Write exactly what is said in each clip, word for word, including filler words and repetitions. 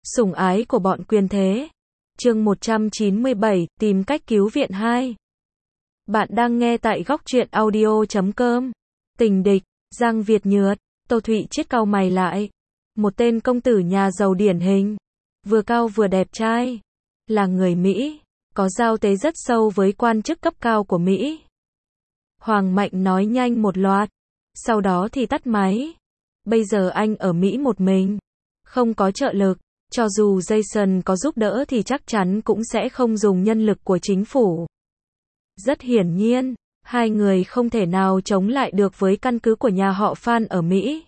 Sủng ái của bọn quyền thế. Chương một trăm chín mươi bảy, tìm cách cứu viện hai. Bạn đang nghe tại góc truyện audio chấm com. Tình địch, Giang Việt Nhược, Tô Thụy Chiết cau mày lại. Một tên công tử nhà giàu điển hình, vừa cao vừa đẹp trai, là người Mỹ, có giao tế rất sâu với quan chức cấp cao của Mỹ. Hoàng Mạnh nói nhanh một loạt, sau đó thì tắt máy. Bây giờ anh ở Mỹ một mình, không có trợ lực. Cho dù Jason có giúp đỡ thì chắc chắn cũng sẽ không dùng nhân lực của chính phủ. Rất hiển nhiên, hai người không thể nào chống lại được với căn cứ của nhà họ Phan ở Mỹ.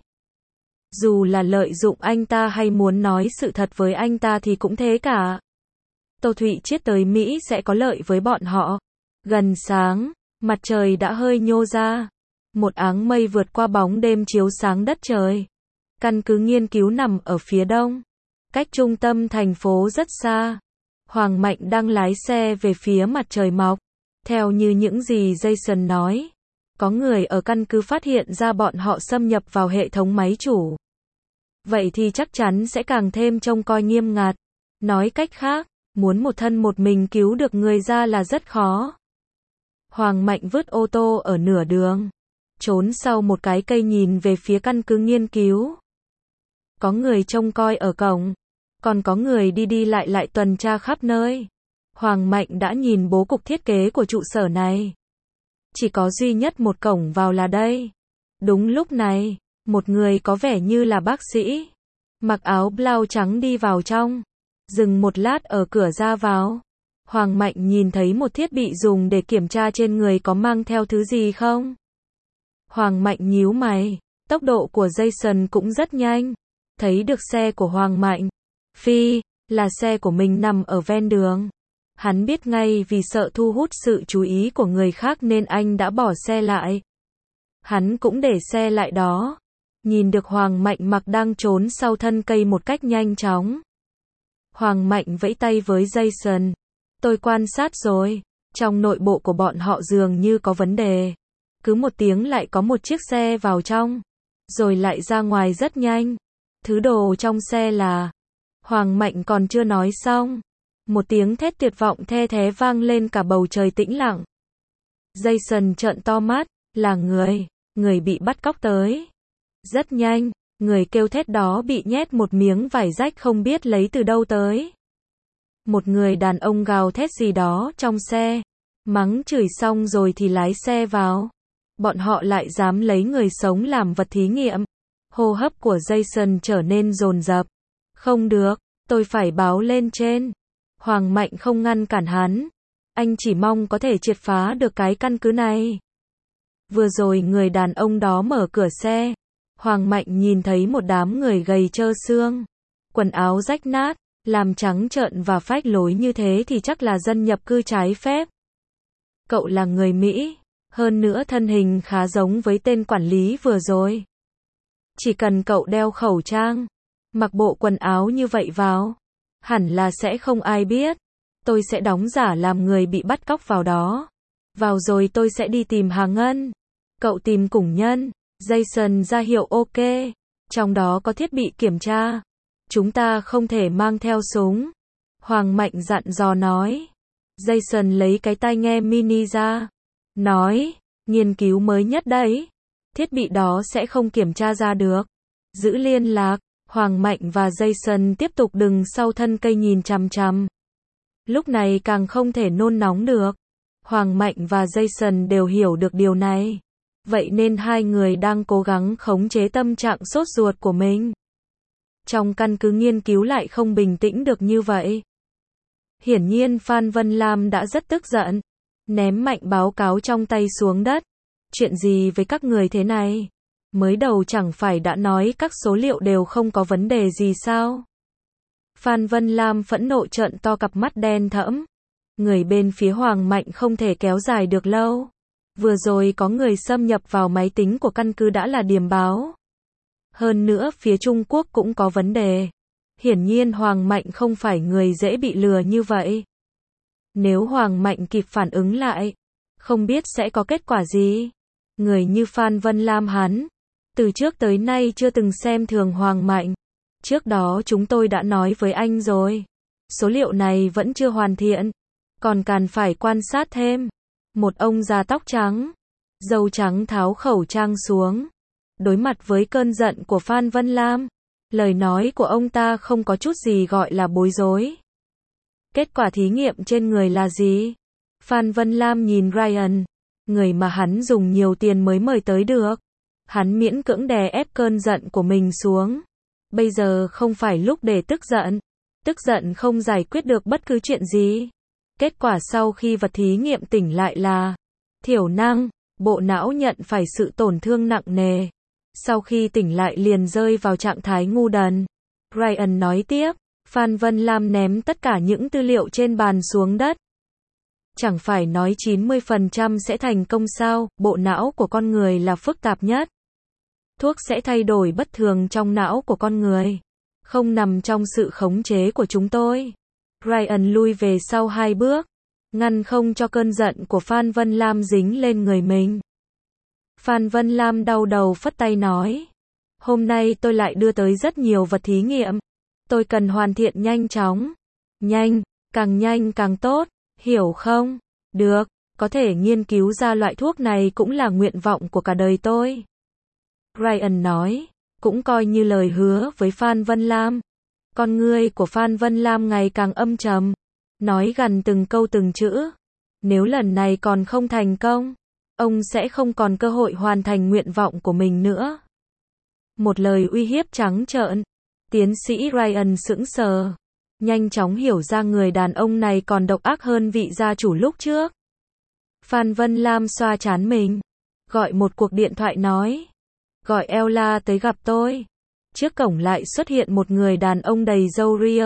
Dù là lợi dụng anh ta hay muốn nói sự thật với anh ta thì cũng thế cả. Tô Thụy Chiết tới Mỹ sẽ có lợi với bọn họ. Gần sáng, mặt trời đã hơi nhô ra. Một áng mây vượt qua bóng đêm chiếu sáng đất trời. Căn cứ nghiên cứu nằm ở phía đông, cách trung tâm thành phố rất xa. Hoàng Mạnh đang lái xe về phía mặt trời mọc. Theo như những gì Jason nói, có người ở căn cứ phát hiện ra bọn họ xâm nhập vào hệ thống máy chủ. Vậy thì chắc chắn sẽ càng thêm trông coi nghiêm ngặt. Nói cách khác, muốn một thân một mình cứu được người ra là rất khó. Hoàng Mạnh vứt ô tô ở nửa đường, trốn sau một cái cây nhìn về phía căn cứ nghiên cứu. Có người trông coi ở cổng, còn có người đi đi lại lại tuần tra khắp nơi. Hoàng Mạnh đã nhìn bố cục thiết kế của trụ sở này. Chỉ có duy nhất một cổng vào là đây. Đúng lúc này, một người có vẻ như là bác sĩ, mặc áo blau trắng đi vào trong, dừng một lát ở cửa ra vào. Hoàng Mạnh nhìn thấy một thiết bị dùng để kiểm tra trên người có mang theo thứ gì không. Hoàng Mạnh nhíu mày, tốc độ của Jason cũng rất nhanh. Thấy được xe của Hoàng Mạnh, phi, là xe của mình nằm ở ven đường. Hắn biết ngay vì sợ thu hút sự chú ý của người khác nên anh đã bỏ xe lại. Hắn cũng để xe lại đó. Nhìn được Hoàng Mạnh mặc đang trốn sau thân cây một cách nhanh chóng. Hoàng Mạnh vẫy tay với Jason. Tôi quan sát rồi, trong nội bộ của bọn họ dường như có vấn đề. Cứ một tiếng lại có một chiếc xe vào trong, rồi lại ra ngoài rất nhanh. Thứ đồ trong xe là... Hoàng Mạnh còn chưa nói xong, một tiếng thét tuyệt vọng the thé vang lên cả bầu trời tĩnh lặng. Jason trợn to mắt, là người, người bị bắt cóc tới. Rất nhanh, người kêu thét đó bị nhét một miếng vải rách không biết lấy từ đâu tới. Một người đàn ông gào thét gì đó trong xe, mắng chửi xong rồi thì lái xe vào. Bọn họ lại dám lấy người sống làm vật thí nghiệm. Hô hấp của Jason trở nên dồn dập. Không được, tôi phải báo lên trên. Hoàng Mạnh không ngăn cản hắn. Anh chỉ mong có thể triệt phá được cái căn cứ này. Vừa rồi người đàn ông đó mở cửa xe. Hoàng Mạnh nhìn thấy một đám người gầy trơ xương, quần áo rách nát, làm trắng trợn và phách lối như thế thì chắc là dân nhập cư trái phép. Cậu là người Mỹ, hơn nữa thân hình khá giống với tên quản lý vừa rồi. Chỉ cần cậu đeo khẩu trang, mặc bộ quần áo như vậy vào, hẳn là sẽ không ai biết. Tôi sẽ đóng giả làm người bị bắt cóc vào đó. Vào rồi tôi sẽ đi tìm Hà Ngân. Cậu tìm Củng Nhân. Jason ra hiệu ok. Trong đó có thiết bị kiểm tra. Chúng ta không thể mang theo súng. Hoàng Mạnh dặn dò nói. Jason lấy cái tai nghe mini ra. Nói, nghiên cứu mới nhất đấy. Thiết bị đó sẽ không kiểm tra ra được. Giữ liên lạc. Hoàng Mạnh và Jason tiếp tục đứng sau thân cây nhìn chằm chằm. Lúc này càng không thể nôn nóng được. Hoàng Mạnh và Jason đều hiểu được điều này. Vậy nên hai người đang cố gắng khống chế tâm trạng sốt ruột của mình. Trong căn cứ nghiên cứu lại không bình tĩnh được như vậy. Hiển nhiên Phan Vân Lam đã rất tức giận. Ném mạnh báo cáo trong tay xuống đất. Chuyện gì với các người thế này? Mới đầu chẳng phải đã nói các số liệu đều không có vấn đề gì sao? Phan Vân Lam phẫn nộ trợn to cặp mắt đen thẫm. Người bên phía Hoàng Mạnh không thể kéo dài được lâu. Vừa rồi có người xâm nhập vào máy tính của căn cứ đã là điểm báo. Hơn nữa phía Trung Quốc cũng có vấn đề. Hiển nhiên Hoàng Mạnh không phải người dễ bị lừa như vậy. Nếu Hoàng Mạnh kịp phản ứng lại, không biết sẽ có kết quả gì. Người như Phan Vân Lam hắn, từ trước tới nay chưa từng xem thường Hoàng Mạnh. Trước đó chúng tôi đã nói với anh rồi. Số liệu này vẫn chưa hoàn thiện. Còn cần phải quan sát thêm. Một ông già tóc trắng, râu trắng tháo khẩu trang xuống. Đối mặt với cơn giận của Phan Vân Lam. Lời nói của ông ta không có chút gì gọi là bối rối. Kết quả thí nghiệm trên người là gì? Phan Vân Lam nhìn Ryan, người mà hắn dùng nhiều tiền mới mời tới được. Hắn miễn cưỡng đè ép cơn giận của mình xuống. Bây giờ không phải lúc để tức giận. Tức giận không giải quyết được bất cứ chuyện gì. Kết quả sau khi vật thí nghiệm tỉnh lại là thiểu năng, bộ não nhận phải sự tổn thương nặng nề. Sau khi tỉnh lại liền rơi vào trạng thái ngu đần. Ryan nói tiếp, Phan Vân Lam ném tất cả những tư liệu trên bàn xuống đất. Chẳng phải nói chín mươi phần trăm sẽ thành công sao, bộ não của con người là phức tạp nhất. Thuốc sẽ thay đổi bất thường trong não của con người. Không nằm trong sự khống chế của chúng tôi. Ryan lui về sau hai bước, ngăn không cho cơn giận của Phan Vân Lam dính lên người mình. Phan Vân Lam đau đầu phất tay nói. Hôm nay tôi lại đưa tới rất nhiều vật thí nghiệm. Tôi cần hoàn thiện nhanh chóng. Nhanh, càng nhanh càng tốt, hiểu không? Được, có thể nghiên cứu ra loại thuốc này cũng là nguyện vọng của cả đời tôi. Ryan nói, cũng coi như lời hứa với Phan Vân Lam. Con ngươi của Phan Vân Lam ngày càng âm trầm, nói gần từng câu từng chữ. Nếu lần này còn không thành công, ông sẽ không còn cơ hội hoàn thành nguyện vọng của mình nữa. Một lời uy hiếp trắng trợn. Tiến sĩ Ryan sững sờ, nhanh chóng hiểu ra người đàn ông này còn độc ác hơn vị gia chủ lúc trước. Phan Vân Lam xoa trán mình, gọi một cuộc điện thoại nói, gọi Ella tới gặp tôi. Trước cổng lại xuất hiện một người đàn ông đầy râu ria,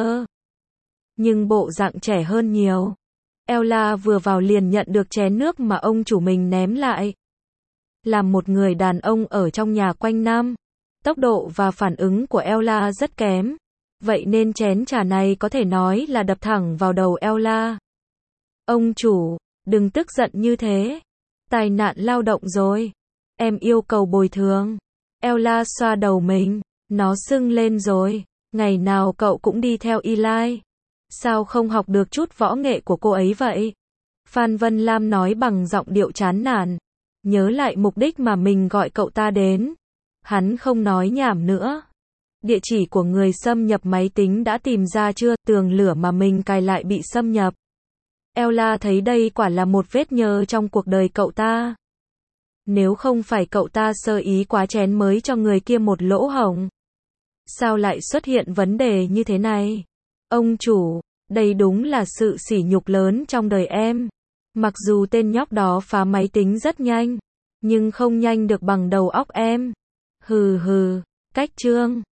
nhưng bộ dạng trẻ hơn nhiều. Ella vừa vào liền nhận được chén nước mà ông chủ mình ném lại. Làm một người đàn ông ở trong nhà quanh năm, tốc độ và phản ứng của Ella rất kém. Vậy nên chén trà này có thể nói là đập thẳng vào đầu Ella. Ông chủ, đừng tức giận như thế. Tai nạn lao động rồi. Em yêu cầu bồi thường. Ella xoa đầu mình. Nó sưng lên rồi. Ngày nào cậu cũng đi theo Eli. Sao không học được chút võ nghệ của cô ấy vậy? Phan Vân Lam nói bằng giọng điệu chán nản. Nhớ lại mục đích mà mình gọi cậu ta đến. Hắn không nói nhảm nữa. Địa chỉ của người xâm nhập máy tính đã tìm ra chưa? Tường lửa mà mình cài lại bị xâm nhập. Ella thấy đây quả là một vết nhơ trong cuộc đời cậu ta. Nếu không phải cậu ta sơ ý quá chén mới cho người kia một lỗ hổng. Sao lại xuất hiện vấn đề như thế này? Ông chủ, đây đúng là sự sỉ nhục lớn trong đời em. Mặc dù tên nhóc đó phá máy tính rất nhanh, nhưng không nhanh được bằng đầu óc em. Hừ hừ, cách chương.